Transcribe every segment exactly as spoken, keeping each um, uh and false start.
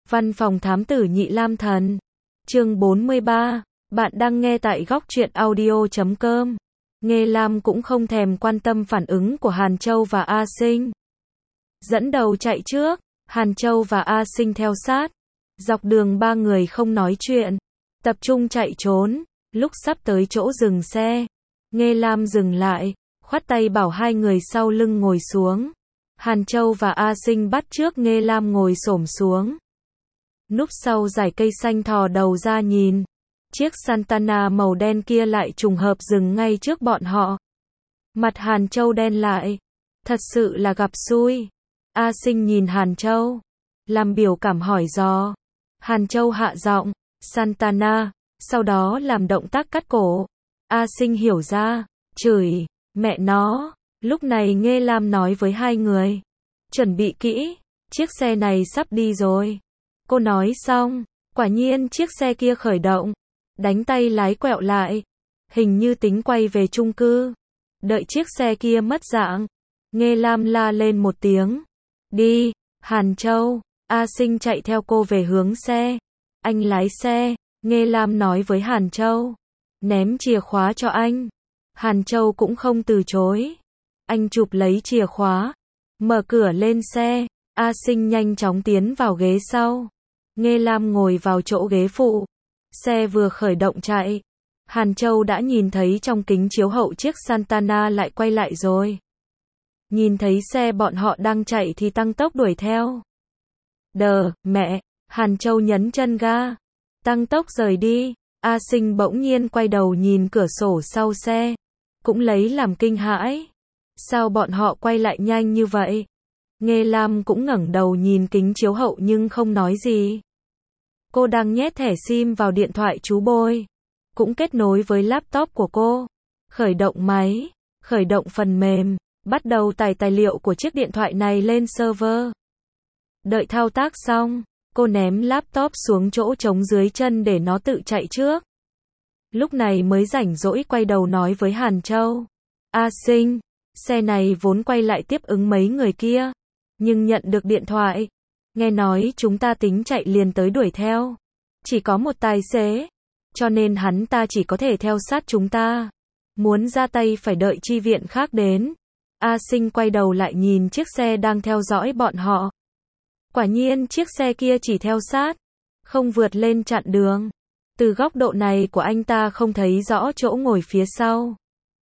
Văn phòng thám tử Nhị Lam Thần. Chương bốn mươi ba. Bạn đang nghe tại góc truyện audio chấm com. Nghê Lam cũng không thèm quan tâm phản ứng của Hàn Châu và A Sinh. Dẫn đầu chạy trước, Hàn Châu và A Sinh theo sát. Dọc đường ba người không nói chuyện, tập trung chạy trốn. Lúc sắp tới chỗ dừng xe, Nghê Lam dừng lại, khoát tay bảo hai người sau lưng ngồi xuống. Hàn Châu và A Sinh bắt chước Nghê Lam ngồi xổm xuống. Núp sau dải cây xanh thò đầu ra nhìn. Chiếc Santana màu đen kia lại trùng hợp dừng ngay trước bọn họ. Mặt Hàn Châu đen lại. Thật sự là gặp xui. A Sinh nhìn Hàn Châu, làm biểu cảm hỏi dò. Hàn Châu hạ giọng, Santana, sau đó làm động tác cắt cổ. A Sinh hiểu ra, chửi, mẹ nó. Lúc này Nghê Lam nói với hai người, chuẩn bị kỹ, chiếc xe này sắp đi rồi. Cô nói xong, quả nhiên chiếc xe kia khởi động, đánh tay lái quẹo lại, hình như tính quay về chung cư. Đợi chiếc xe kia mất dạng, Nghê Lam la lên một tiếng, đi. Hàn Châu, A Sinh chạy theo cô về hướng xe. Anh lái xe, Nghê Lam nói với Hàn Châu, ném chìa khóa cho anh. Hàn Châu cũng không từ chối. Anh chụp lấy chìa khóa, mở cửa lên xe. A Sinh nhanh chóng tiến vào ghế sau. Nghê Lam ngồi vào chỗ ghế phụ. Xe vừa khởi động chạy, Hàn Châu đã nhìn thấy trong kính chiếu hậu chiếc Santana lại quay lại rồi. Nhìn thấy xe bọn họ đang chạy thì tăng tốc đuổi theo. Đờ, mẹ, Hàn Châu nhấn chân ga, tăng tốc rời đi. A Sinh bỗng nhiên quay đầu nhìn cửa sổ sau xe, cũng lấy làm kinh hãi. Sao bọn họ quay lại nhanh như vậy? Nghê Lam cũng ngẩng đầu nhìn kính chiếu hậu nhưng không nói gì. Cô đang nhét thẻ sim vào điện thoại chú Bôi, cũng kết nối với laptop của cô. Khởi động máy, khởi động phần mềm, bắt đầu tải tài liệu của chiếc điện thoại này lên server. Đợi thao tác xong, cô ném laptop xuống chỗ trống dưới chân để nó tự chạy trước. Lúc này mới rảnh rỗi quay đầu nói với Hàn Châu, A Sinh, xe này vốn quay lại tiếp ứng mấy người kia, nhưng nhận được điện thoại, nghe nói chúng ta tính chạy liền tới đuổi theo. Chỉ có một tài xế, cho nên hắn ta chỉ có thể theo sát chúng ta. Muốn ra tay phải đợi chi viện khác đến. A Sinh quay đầu lại nhìn chiếc xe đang theo dõi bọn họ. Quả nhiên chiếc xe kia chỉ theo sát, không vượt lên chặn đường. Từ góc độ này của anh ta không thấy rõ chỗ ngồi phía sau,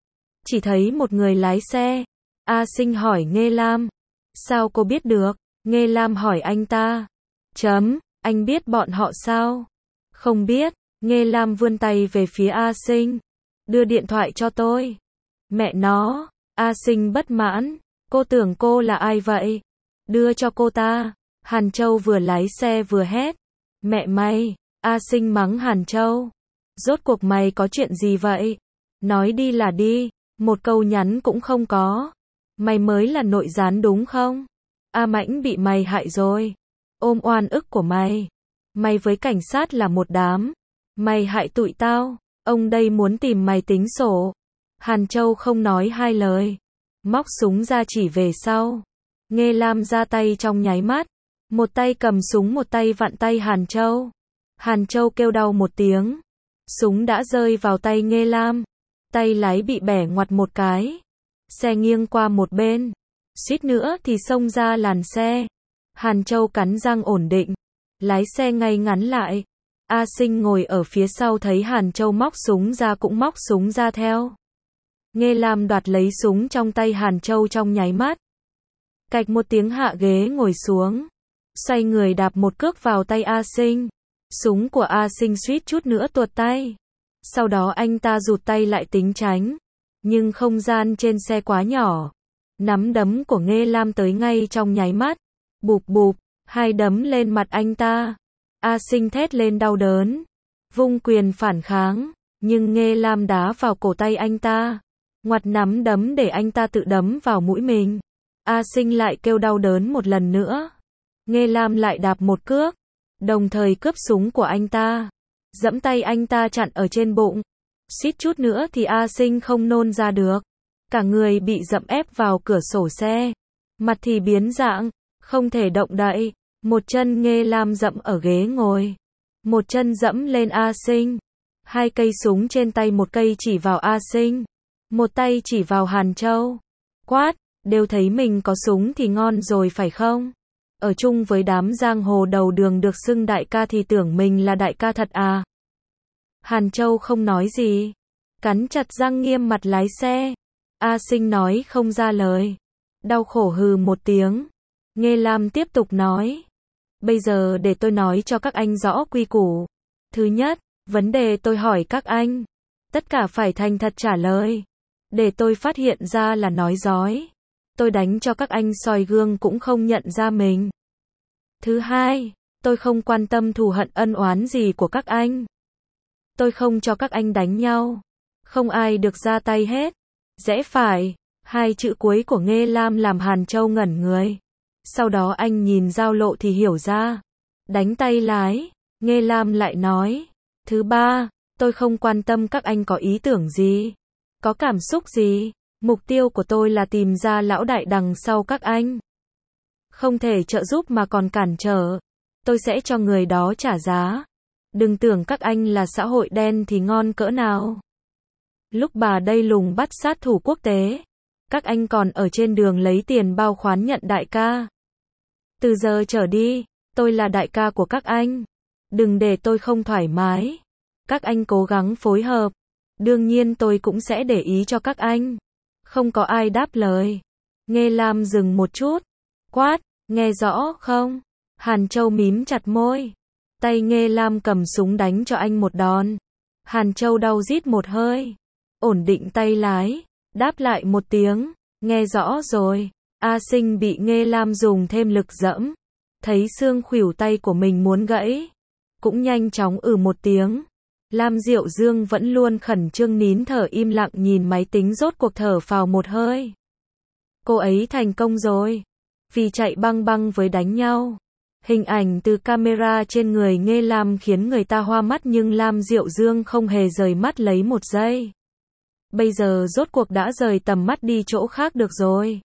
chỉ thấy một người lái xe. A Sinh hỏi Nghê Lam, sao cô biết được? Nghê Lam hỏi anh ta, chấm, anh biết bọn họ sao? Không biết. Nghê Lam vươn tay về phía A Sinh, đưa điện thoại cho tôi. Mẹ nó. A Sinh bất mãn, cô tưởng cô là ai vậy? Đưa cho cô ta. Hàn Châu vừa lái xe vừa hét, mẹ mày. A Sinh mắng Hàn Châu, rốt cuộc mày có chuyện gì vậy? Nói đi là đi, một câu nhắn cũng không có. Mày mới là nội gián đúng không? A Mãnh bị mày hại rồi, ôm oan ức của mày. Mày với cảnh sát là một đám, mày hại tụi tao, ông đây muốn tìm mày tính sổ. Hàn Châu không nói hai lời, móc súng ra chỉ về sau. Nghê Lam ra tay trong nháy mắt, một tay cầm súng một tay vặn tay Hàn Châu. Hàn Châu kêu đau một tiếng, súng đã rơi vào tay Nghê Lam, tay lái bị bẻ ngoặt một cái, xe nghiêng qua một bên, suýt nữa thì xông ra làn xe. Hàn Châu cắn răng ổn định, lái xe ngay ngắn lại. A Sinh ngồi ở phía sau thấy Hàn Châu móc súng ra cũng móc súng ra theo. Nghê Lam đoạt lấy súng trong tay Hàn Châu trong nháy mắt, cạch một tiếng hạ ghế ngồi xuống, xoay người đạp một cước vào tay A Sinh. Súng của A Sinh suýt chút nữa tuột tay. Sau đó anh ta rụt tay lại tính tránh, nhưng không gian trên xe quá nhỏ. Nắm đấm của Nghê Lam tới ngay trong nháy mắt, bụp bụp, hai đấm lên mặt anh ta. A Sinh thét lên đau đớn, vung quyền phản kháng, nhưng Nghê Lam đá vào cổ tay anh ta, ngoặt nắm đấm để anh ta tự đấm vào mũi mình. A Sinh lại kêu đau đớn một lần nữa. Nghê Lam lại đạp một cước, đồng thời cướp súng của anh ta, giẫm tay anh ta chặn ở trên bụng. Suýt chút nữa thì A Sinh không nôn ra được. Cả người bị dẫm ép vào cửa sổ xe, mặt thì biến dạng, không thể động đậy. Một chân Nghê Lam dẫm ở ghế ngồi. Một chân dẫm lên A Sinh. Hai cây súng trên tay, một cây chỉ vào A Sinh. Một tay chỉ vào Hàn Châu. Quát, đều thấy mình có súng thì ngon rồi phải không? Ở chung với đám giang hồ đầu đường được xưng đại ca thì tưởng mình là đại ca thật à? Hàn Châu không nói gì. Cắn chặt răng nghiêm mặt lái xe. A Sinh nói không ra lời. Đau khổ hừ một tiếng. Nghê Lam tiếp tục nói. Bây giờ để tôi nói cho các anh rõ quy củ. Thứ nhất, vấn đề tôi hỏi các anh. Tất cả phải thành thật trả lời. Để tôi phát hiện ra là nói dối. Tôi đánh cho các anh soi gương cũng không nhận ra mình. Thứ hai, tôi không quan tâm thù hận ân oán gì của các anh. Tôi không cho các anh đánh nhau. Không ai được ra tay hết. Rẽ phải. Hai chữ cuối của Nghê Lam làm Hàn Châu ngẩn người. Sau đó anh nhìn giao lộ thì hiểu ra. Đánh tay lái. Nghê Lam lại nói. Thứ ba, tôi không quan tâm các anh có ý tưởng gì. Có cảm xúc gì. Mục tiêu của tôi là tìm ra lão đại đằng sau các anh. Không thể trợ giúp mà còn cản trở. Tôi sẽ cho người đó trả giá. Đừng tưởng các anh là xã hội đen thì ngon cỡ nào. Lúc bà đây lùng bắt sát thủ quốc tế. Các anh còn ở trên đường lấy tiền bao khoán nhận đại ca. Từ giờ trở đi, tôi là đại ca của các anh. Đừng để tôi không thoải mái. Các anh cố gắng phối hợp. Đương nhiên tôi cũng sẽ để ý cho các anh. Không có ai đáp lời. Nghê Lam dừng một chút. Quát, nghe rõ không? Hàn Châu mím chặt môi. Tay Nghê Lam cầm súng đánh cho anh một đòn. Hàn Châu đau rít một hơi. Ổn định tay lái. Đáp lại một tiếng. Nghe rõ rồi. A Sinh bị Nghê Lam dùng thêm lực dẫm. Thấy xương khuỷu tay của mình muốn gãy. Cũng nhanh chóng ừ một tiếng. Lam Diệu Dương vẫn luôn khẩn trương nín thở im lặng nhìn máy tính rốt cuộc thở phào một hơi. Cô ấy thành công rồi. Vì chạy băng băng với đánh nhau. Hình ảnh từ camera trên người Nghê Lam khiến người ta hoa mắt nhưng Lam Diệu Dương không hề rời mắt lấy một giây. Bây giờ rốt cuộc đã rời tầm mắt đi chỗ khác được rồi.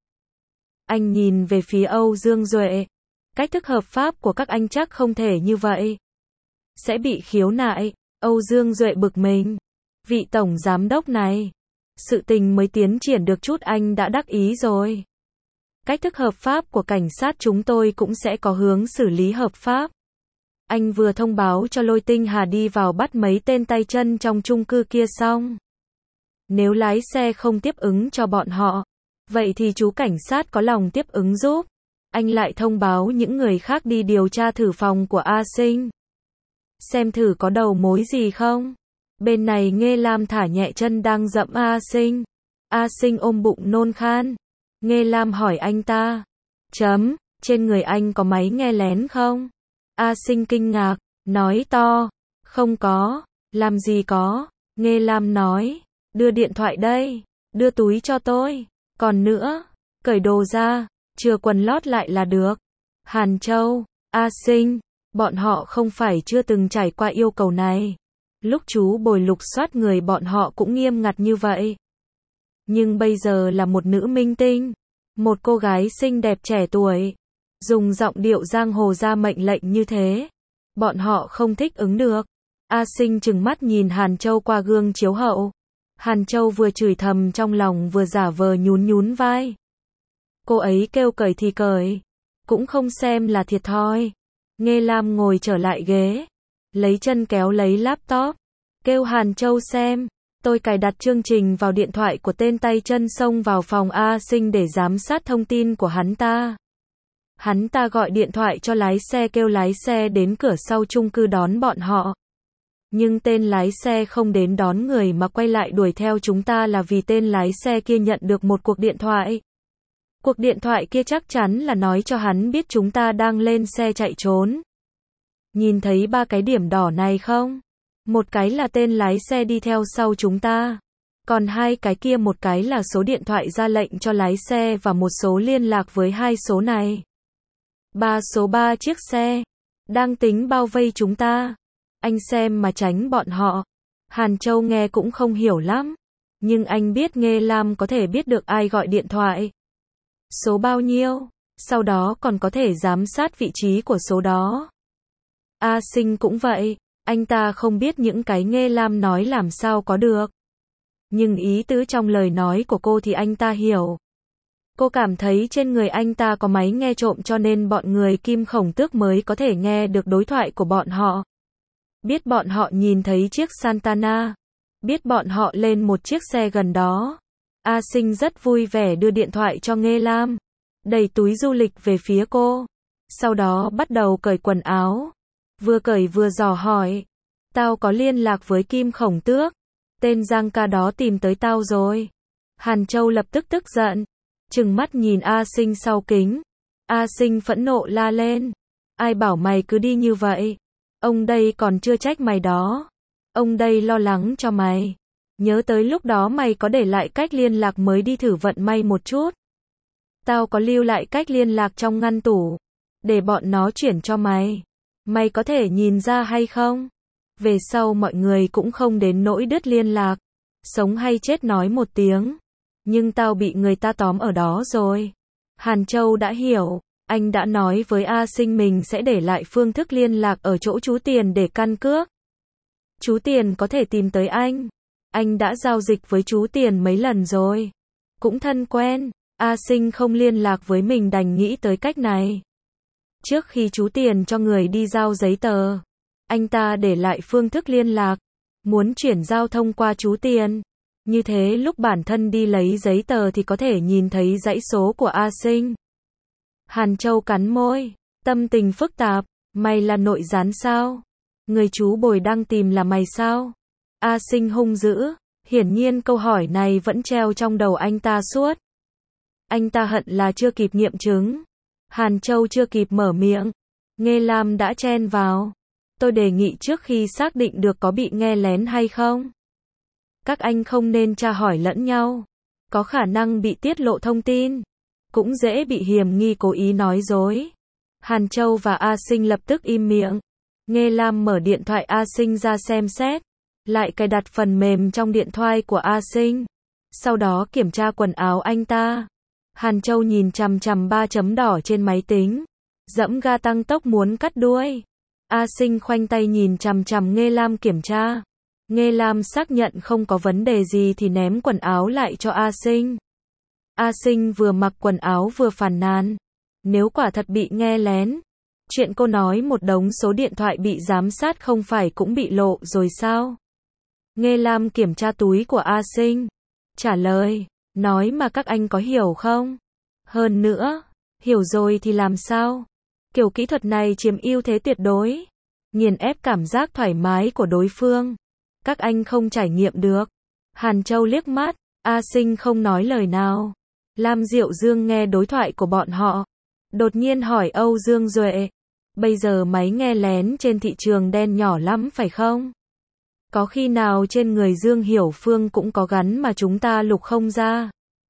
Anh nhìn về phía Âu Dương Duệ. Cách thức hợp pháp của các anh chắc không thể như vậy. Sẽ bị khiếu nại. Âu Dương Duệ bực mình. Vị tổng giám đốc này. Sự tình mới tiến triển được chút anh đã đắc ý rồi. Cách thức hợp pháp của cảnh sát chúng tôi cũng sẽ có hướng xử lý hợp pháp. Anh vừa thông báo cho Lôi Tinh Hà đi vào bắt mấy tên tay chân trong chung cư kia xong. Nếu lái xe không tiếp ứng cho bọn họ, vậy thì chú cảnh sát có lòng tiếp ứng giúp. Anh lại thông báo những người khác đi điều tra thử phòng của A Sinh. Xem thử có đầu mối gì không. Bên này Nghê Lam thả nhẹ chân đang dẫm A Sinh. A Sinh ôm bụng nôn khan. Nghê Lam hỏi anh ta. Chấm, trên người anh có máy nghe lén không? A Sinh kinh ngạc, nói to. Không có, làm gì có. Nghê Lam nói. Đưa điện thoại đây, đưa túi cho tôi. Còn nữa, cởi đồ ra, chừa quần lót lại là được. Hàn Châu, A Sinh, bọn họ không phải chưa từng trải qua yêu cầu này. Lúc chú Bồi lục soát người bọn họ cũng nghiêm ngặt như vậy. Nhưng bây giờ là một nữ minh tinh, một cô gái xinh đẹp trẻ tuổi, dùng giọng điệu giang hồ ra mệnh lệnh như thế. Bọn họ không thích ứng được. A Sinh trừng mắt nhìn Hàn Châu qua gương chiếu hậu. Hàn Châu vừa chửi thầm trong lòng vừa giả vờ nhún nhún vai. Cô ấy kêu cởi thì cởi, cũng không xem là thiệt thòi. Nghê Lam ngồi trở lại ghế, lấy chân kéo lấy laptop, kêu Hàn Châu xem. Tôi cài đặt chương trình vào điện thoại của tên tay chân xông vào phòng A Sinh để giám sát thông tin của hắn ta. Hắn ta gọi điện thoại cho lái xe kêu lái xe đến cửa sau chung cư đón bọn họ. Nhưng tên lái xe không đến đón người mà quay lại đuổi theo chúng ta là vì tên lái xe kia nhận được một cuộc điện thoại. Cuộc điện thoại kia chắc chắn là nói cho hắn biết chúng ta đang lên xe chạy trốn. Nhìn thấy ba cái điểm đỏ này không? Một cái là tên lái xe đi theo sau chúng ta. Còn hai cái kia một cái là số điện thoại ra lệnh cho lái xe và một số liên lạc với hai số này. Ba số ba chiếc xe. Đang tính bao vây chúng ta. Anh xem mà tránh bọn họ. Hàn Châu nghe cũng không hiểu lắm. Nhưng anh biết Nghê Lam có thể biết được ai gọi điện thoại. Số bao nhiêu? Sau đó còn có thể giám sát vị trí của số đó. A Sinh cũng vậy, anh ta không biết những cái Nghe Lam nói làm sao có được. Nhưng ý tứ trong lời nói của cô thì anh ta hiểu. Cô cảm thấy trên người anh ta có máy nghe trộm cho nên bọn người Kim Khổng Tước mới có thể nghe được đối thoại của bọn họ. Biết bọn họ nhìn thấy chiếc Santana. Biết bọn họ lên một chiếc xe gần đó. A Sinh rất vui vẻ đưa điện thoại cho Nghe Lam. Đẩy túi du lịch về phía cô. Sau đó bắt đầu cởi quần áo. Vừa cởi vừa dò hỏi. Tao có liên lạc với Kim Khổng Tước. Tên Giang ca đó tìm tới tao rồi. Hàn Châu lập tức tức giận. Trừng mắt nhìn A Sinh sau kính. A Sinh phẫn nộ la lên. Ai bảo mày cứ đi như vậy? Ông đây còn chưa trách mày đó. Ông đây lo lắng cho mày. Nhớ tới lúc đó mày có để lại cách liên lạc mới đi thử vận may một chút. Tao có lưu lại cách liên lạc trong ngăn tủ. Để bọn nó chuyển cho mày. Mày có thể nhìn ra hay không? Về sau mọi người cũng không đến nỗi đứt liên lạc. Sống hay chết nói một tiếng. Nhưng tao bị người ta tóm ở đó rồi. Hàn Châu đã hiểu. Anh đã nói với A Sinh mình sẽ để lại phương thức liên lạc ở chỗ chú Tiền để căn cước. Chú Tiền có thể tìm tới anh. Anh đã giao dịch với chú Tiền mấy lần rồi. Cũng thân quen. A Sinh không liên lạc với mình đành nghĩ tới cách này. Trước khi chú Tiền cho người đi giao giấy tờ, anh ta để lại phương thức liên lạc. Muốn chuyển giao thông qua chú Tiền. Như thế lúc bản thân đi lấy giấy tờ thì có thể nhìn thấy dãy số của A Sinh. Hàn Châu cắn môi. Tâm tình phức tạp. Mày là nội gián sao? Người chú Bồi đang tìm là mày sao? A Sinh hung dữ. Hiển nhiên câu hỏi này vẫn treo trong đầu anh ta suốt. Anh ta hận là chưa kịp nghiệm chứng. Hàn Châu chưa kịp mở miệng. Nghe Lam đã chen vào. Tôi đề nghị trước khi xác định được có bị nghe lén hay không. Các anh không nên tra hỏi lẫn nhau. Có khả năng bị tiết lộ thông tin. Cũng dễ bị hiềm nghi cố ý nói dối. Hàn Châu và A Sinh lập tức im miệng. Nghe Lam mở điện thoại A Sinh ra xem xét. Lại cài đặt phần mềm trong điện thoại của A Sinh. Sau đó kiểm tra quần áo anh ta. Hàn Châu nhìn chằm chằm ba chấm đỏ trên máy tính. Dẫm ga tăng tốc muốn cắt đuôi. A Sinh khoanh tay nhìn chằm chằm Nghe Lam kiểm tra. Nghe Lam xác nhận không có vấn đề gì thì ném quần áo lại cho A Sinh. A Sinh vừa mặc quần áo vừa phàn nàn. Nếu quả thật bị nghe lén. Chuyện cô nói một đống số điện thoại bị giám sát không phải cũng bị lộ rồi sao? Nghe Lam kiểm tra túi của A Sinh. Trả lời. Nói mà các anh có hiểu không? Hơn nữa. Hiểu rồi thì làm sao? Kiểu kỹ thuật này chiếm ưu thế tuyệt đối. Nghiền ép cảm giác thoải mái của đối phương. Các anh không trải nghiệm được. Hàn Châu liếc mắt. A Sinh không nói lời nào. Lam Diệu Dương nghe đối thoại của bọn họ. Đột nhiên hỏi Âu Dương Duệ. Bây giờ máy nghe lén trên thị trường đen nhỏ lắm phải không? Có khi nào trên người Dương Hiểu Phương cũng có gắn mà chúng ta lục không ra?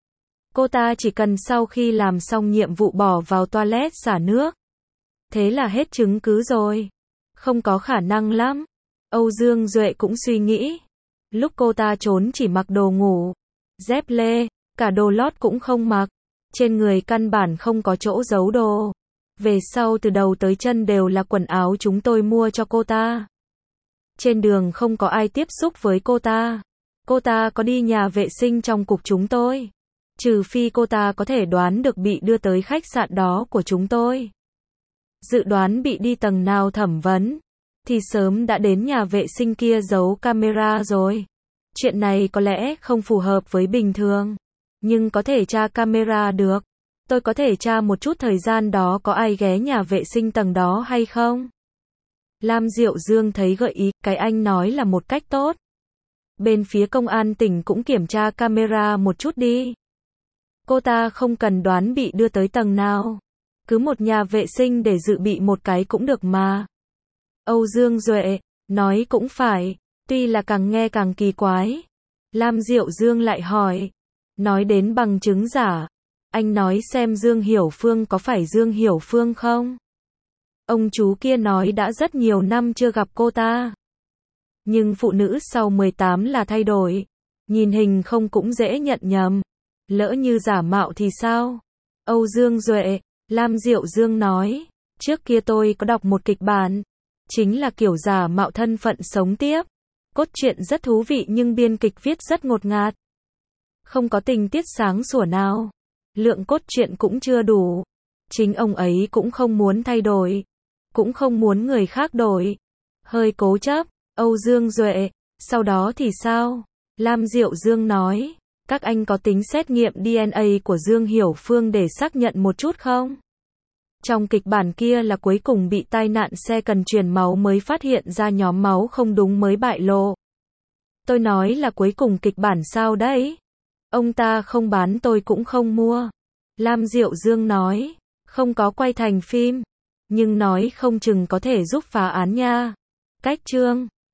Cô ta chỉ cần sau khi làm xong nhiệm vụ bỏ vào toilet xả nước. Thế là hết chứng cứ rồi. Không có khả năng lắm. Âu Dương Duệ cũng suy nghĩ. Lúc cô ta trốn chỉ mặc đồ ngủ. Dép lê. Cả đồ lót cũng không mặc. Trên người căn bản không có chỗ giấu đồ. Về sau từ đầu tới chân đều là quần áo chúng tôi mua cho cô ta. Trên đường không có ai tiếp xúc với cô ta. Cô ta có đi nhà vệ sinh trong cục chúng tôi. Trừ phi cô ta có thể đoán được bị đưa tới khách sạn đó của chúng tôi. Dự đoán bị đi tầng nào thẩm vấn. Thì sớm đã đến nhà vệ sinh kia giấu camera rồi. Chuyện này có lẽ không phù hợp với bình thường. Nhưng có thể tra camera được. Tôi có thể tra một chút thời gian đó có ai ghé nhà vệ sinh tầng đó hay không? Lam Diệu Dương thấy gợi ý, cái anh nói là một cách tốt. Bên phía công an tỉnh cũng kiểm tra camera một chút đi. Cô ta không cần đoán bị đưa tới tầng nào. Cứ một nhà vệ sinh để dự bị một cái cũng được mà. Âu Dương Duệ, nói cũng phải, tuy là càng nghe càng kỳ quái. Lam Diệu Dương lại hỏi. Nói đến bằng chứng giả. Anh nói xem Dương Hiểu Phương có phải Dương Hiểu Phương không? Ông chú kia nói đã rất nhiều năm chưa gặp cô ta. Nhưng phụ nữ sau mười tám là thay đổi. Nhìn hình không cũng dễ nhận nhầm. Lỡ như giả mạo thì sao? Âu Dương Duệ, Lam Diệu Dương nói, trước kia tôi có đọc một kịch bản, chính là kiểu giả mạo thân phận sống tiếp. Cốt truyện rất thú vị nhưng biên kịch viết rất ngột ngạt. Không có tình tiết sáng sủa nào. Lượng cốt truyện cũng chưa đủ. Chính ông ấy cũng không muốn thay đổi. Cũng không muốn người khác đổi. Hơi cố chấp. Âu Dương Duệ, sau đó thì sao? Lam Diệu Dương nói, các anh có tính xét nghiệm đê en a của Dương Hiểu Phương để xác nhận một chút không? Trong kịch bản kia là cuối cùng bị tai nạn xe cần truyền máu mới phát hiện ra nhóm máu không đúng mới bại lộ. Tôi nói là cuối cùng kịch bản sao đấy? Ông ta không bán tôi cũng không mua. Lam Diệu Dương nói, không có quay thành phim, nhưng nói không chừng có thể giúp phá án nha. Cách chương